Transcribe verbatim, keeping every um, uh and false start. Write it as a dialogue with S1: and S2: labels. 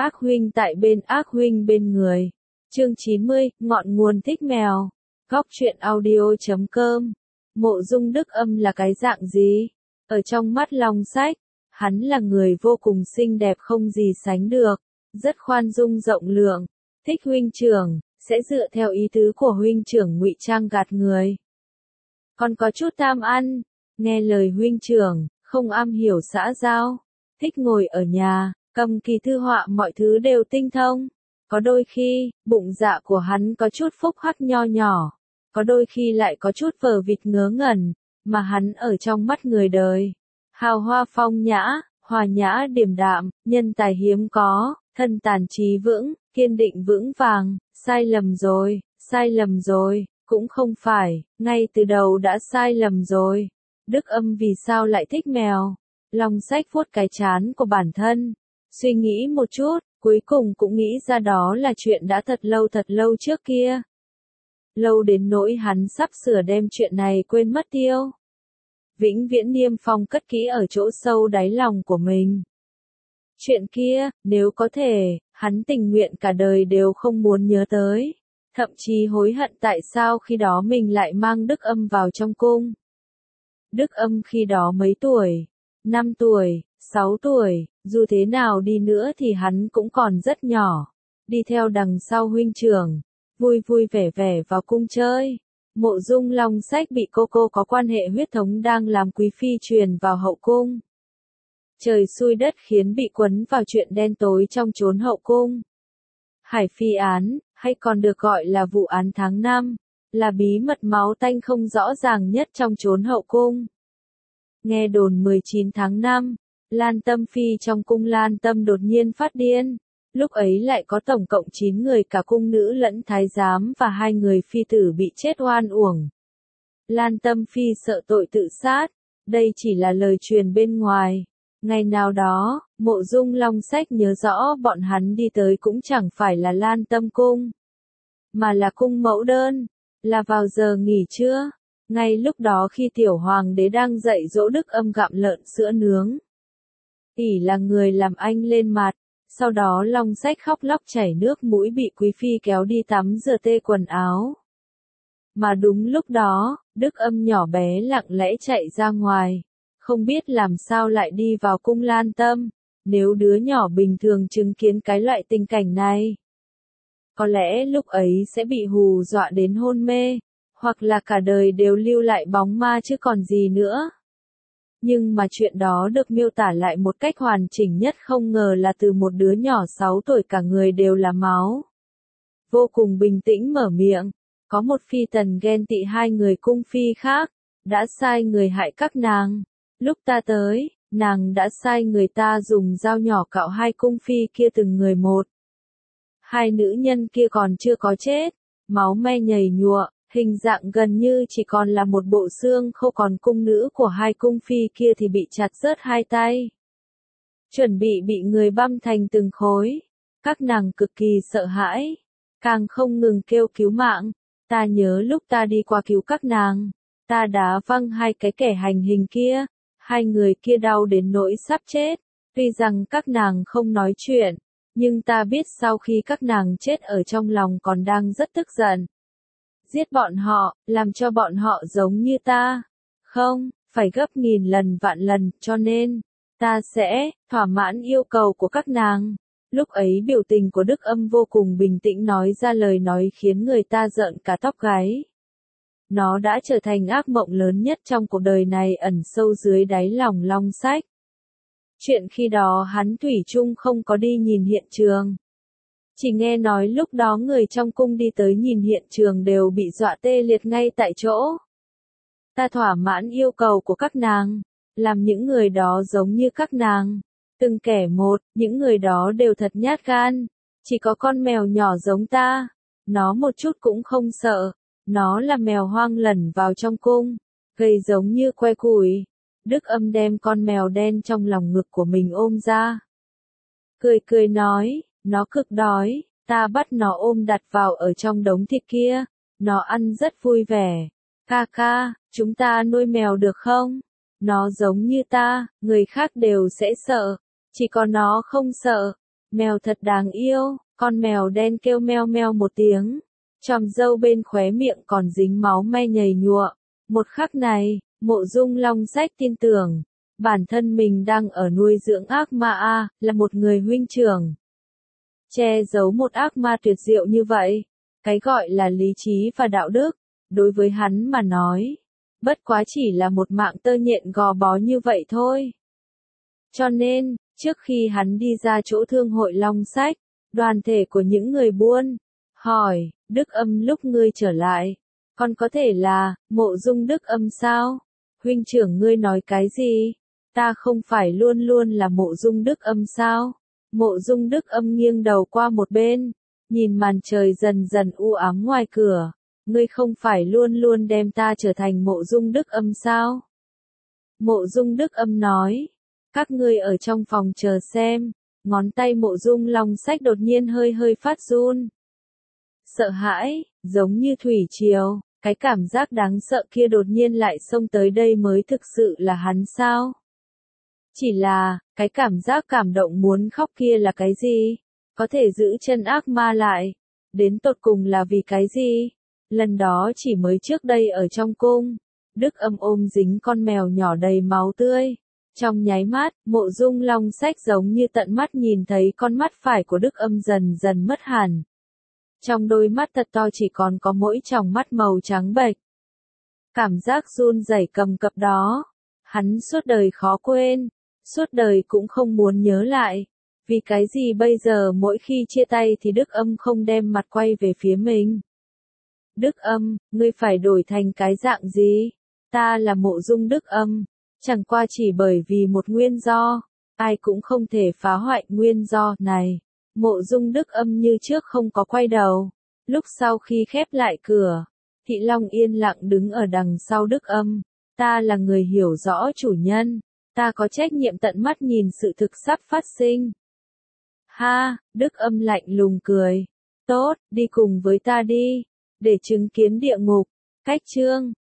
S1: Ác huynh tại bên, ác huynh bên người. Chương chín mươi, ngọn nguồn thích mèo. Góc truyện audio chấm com. Mộ Dung Đức Âm là cái dạng gì? Ở trong mắt Long Sách, hắn là người vô cùng xinh đẹp không gì sánh được, rất khoan dung rộng lượng, thích huynh trưởng, sẽ dựa theo ý tứ của huynh trưởng ngụy trang gạt người. Còn có chút tham ăn, nghe lời huynh trưởng, không am hiểu xã giao, thích ngồi ở nhà, cầm kỳ thư họa mọi thứ đều tinh thông. Có đôi khi, bụng dạ của hắn có chút phúc hắc nho nhỏ, có đôi khi lại có chút vờ vịt ngớ ngẩn, mà hắn ở trong mắt người đời. Hào hoa phong nhã, hòa nhã điềm đạm, nhân tài hiếm có, thân tàn trí vững, kiên định vững vàng, sai lầm rồi, sai lầm rồi, cũng không phải, ngay từ đầu đã sai lầm rồi. Đức Âm vì sao lại thích mèo? Long Sách vuốt cái trán của bản thân, suy nghĩ một chút, cuối cùng cũng nghĩ ra đó là chuyện đã thật lâu thật lâu trước kia. Lâu đến nỗi hắn sắp sửa đem chuyện này quên mất tiêu. Vĩnh viễn niêm phong cất kỹ ở chỗ sâu đáy lòng của mình. Chuyện kia, nếu có thể, hắn tình nguyện cả đời đều không muốn nhớ tới. Thậm chí hối hận tại sao khi đó mình lại mang Đức Âm vào trong cung. Đức Âm khi đó mấy tuổi? năm tuổi, sáu tuổi, dù thế nào đi nữa thì hắn cũng còn rất nhỏ. Đi theo đằng sau huynh trưởng, vui vui vẻ vẻ vào cung chơi. Mộ Dung Long Sách bị cô cô có quan hệ huyết thống đang làm quý phi truyền vào hậu cung. Trời xui đất khiến bị quấn vào chuyện đen tối trong chốn hậu cung. Hải Phi án, hay còn được gọi là vụ án tháng năm, là bí mật máu tanh không rõ ràng nhất trong chốn hậu cung. Nghe đồn mười chín tháng năm, Lan Tâm Phi trong cung Lan Tâm đột nhiên phát điên. Lúc ấy lại có tổng cộng chín người cả cung nữ lẫn thái giám và hai người phi tử bị chết oan uổng. Lan Tâm Phi sợ tội tự sát, đây chỉ là lời truyền bên ngoài. Ngày nào đó, Mộ Dung Long Sách nhớ rõ bọn hắn đi tới cũng chẳng phải là Lan Tâm cung, mà là cung mẫu đơn, là vào giờ nghỉ trưa. Ngay lúc đó khi tiểu hoàng đế đang dạy dỗ Đức Âm gặm lợn sữa nướng. Ỷ là người làm anh lên mặt. Sau đó Long Sách khóc lóc chảy nước mũi bị quý phi kéo đi tắm rửa tê quần áo. Mà đúng lúc đó, Đức Âm nhỏ bé lặng lẽ chạy ra ngoài, không biết làm sao lại đi vào cung Lan Tâm. Nếu đứa nhỏ bình thường chứng kiến cái loại tình cảnh này, có lẽ lúc ấy sẽ bị hù dọa đến hôn mê, hoặc là cả đời đều lưu lại bóng ma chứ còn gì nữa. Nhưng mà chuyện đó được miêu tả lại một cách hoàn chỉnh nhất không ngờ là từ một đứa nhỏ sáu tuổi cả người đều là máu. Vô cùng bình tĩnh mở miệng, có một phi tần ghen tị hai người cung phi khác, đã sai người hại các nàng. Lúc ta tới, nàng đã sai người ta dùng dao nhỏ cạo hai cung phi kia từng người một. Hai nữ nhân kia còn chưa có chết, máu me nhầy nhụa. Hình dạng gần như chỉ còn là một bộ xương khô, còn cung nữ của hai cung phi kia thì bị chặt rớt hai tay. Chuẩn bị bị người băm thành từng khối. Các nàng cực kỳ sợ hãi, càng không ngừng kêu cứu mạng. Ta nhớ lúc ta đi qua cứu các nàng, ta đá văng hai cái kẻ hành hình kia. Hai người kia đau đến nỗi sắp chết. Tuy rằng các nàng không nói chuyện, nhưng ta biết sau khi các nàng chết ở trong lòng còn đang rất tức giận. Giết bọn họ, làm cho bọn họ giống như ta. Không, phải gấp nghìn lần vạn lần, cho nên, ta sẽ thỏa mãn yêu cầu của các nàng. Lúc ấy biểu tình của Đức Âm vô cùng bình tĩnh nói ra lời nói khiến người ta rợn cả tóc gáy. Nó đã trở thành ác mộng lớn nhất trong cuộc đời này ẩn sâu dưới đáy lòng Long Sách. Chuyện khi đó hắn thủy chung không có đi nhìn hiện trường. Chỉ nghe nói lúc đó người trong cung đi tới nhìn hiện trường đều bị dọa tê liệt ngay tại chỗ. Ta thỏa mãn yêu cầu của các nàng, làm những người đó giống như các nàng. Từng kẻ một, những người đó đều thật nhát gan. Chỉ có con mèo nhỏ giống ta, nó một chút cũng không sợ. Nó là mèo hoang lẩn vào trong cung, gầy giống như que củi. Đức Âm đem con mèo đen trong lòng ngực của mình ôm ra. Cười cười nói. Nó cực đói, ta bắt nó ôm đặt vào ở trong đống thịt kia, nó ăn rất vui vẻ. Ca ca, chúng ta nuôi mèo được không? Nó giống như ta, người khác đều sẽ sợ, chỉ có nó không sợ. Mèo thật đáng yêu, con mèo đen kêu meo meo một tiếng. Chòm râu bên khóe miệng còn dính máu me nhầy nhụa. Một khắc này, Mộ Dung Long Sách tin tưởng, bản thân mình đang ở nuôi dưỡng ác ma a, là một người huynh trưởng. Che giấu một ác ma tuyệt diệu như vậy, cái gọi là lý trí và đạo đức, đối với hắn mà nói, bất quá chỉ là một mạng tơ nhện gò bó như vậy thôi. Cho nên, trước khi hắn đi ra chỗ thương hội Long Sách, đoàn thể của những người buôn, hỏi, Đức Âm lúc ngươi trở lại, còn có thể là, Mộ Dung Đức Âm sao? Huynh trưởng ngươi nói cái gì? Ta không phải luôn luôn là Mộ Dung Đức Âm sao? Mộ Dung Đức Âm nghiêng đầu qua một bên, nhìn màn trời dần dần u ám ngoài cửa. Ngươi không phải luôn luôn đem ta trở thành Mộ Dung Đức Âm sao? Mộ Dung Đức Âm nói, các ngươi ở trong phòng chờ xem. Ngón tay Mộ Dung Long Sách đột nhiên hơi hơi phát run. Sợ hãi, giống như thủy triều, cái cảm giác đáng sợ kia đột nhiên lại xông tới đây mới thực sự là hắn sao? Chỉ là, cái cảm giác cảm động muốn khóc kia là cái gì? Có thể giữ chân ác ma lại. Đến tột cùng là vì cái gì? Lần đó chỉ mới trước đây ở trong cung. Đức Âm ôm dính con mèo nhỏ đầy máu tươi. Trong nháy mắt, Mộ Dung Long Sách giống như tận mắt nhìn thấy con mắt phải của Đức Âm dần dần mất hẳn. Trong đôi mắt thật to chỉ còn có mỗi tròng mắt màu trắng bệch. Cảm giác run rẩy cầm cập đó, hắn suốt đời khó quên, suốt đời cũng không muốn nhớ lại. Vì cái gì bây giờ mỗi khi chia tay thì Đức Âm không đem mặt quay về phía mình? Đức Âm, ngươi phải đổi thành cái dạng gì? Ta là Mộ Dung Đức Âm, chẳng qua chỉ bởi vì một nguyên do, ai cũng không thể phá hoại nguyên do này. Mộ Dung Đức Âm như trước không có quay đầu. Lúc sau khi khép lại cửa, Thị Long yên lặng đứng ở đằng sau Đức Âm. Ta là người hiểu rõ chủ nhân, ta có trách nhiệm tận mắt nhìn sự thực sắp phát sinh. Ha, Đức Âm lạnh lùng cười. Tốt, đi cùng với ta đi, để chứng kiến địa ngục. Cách chương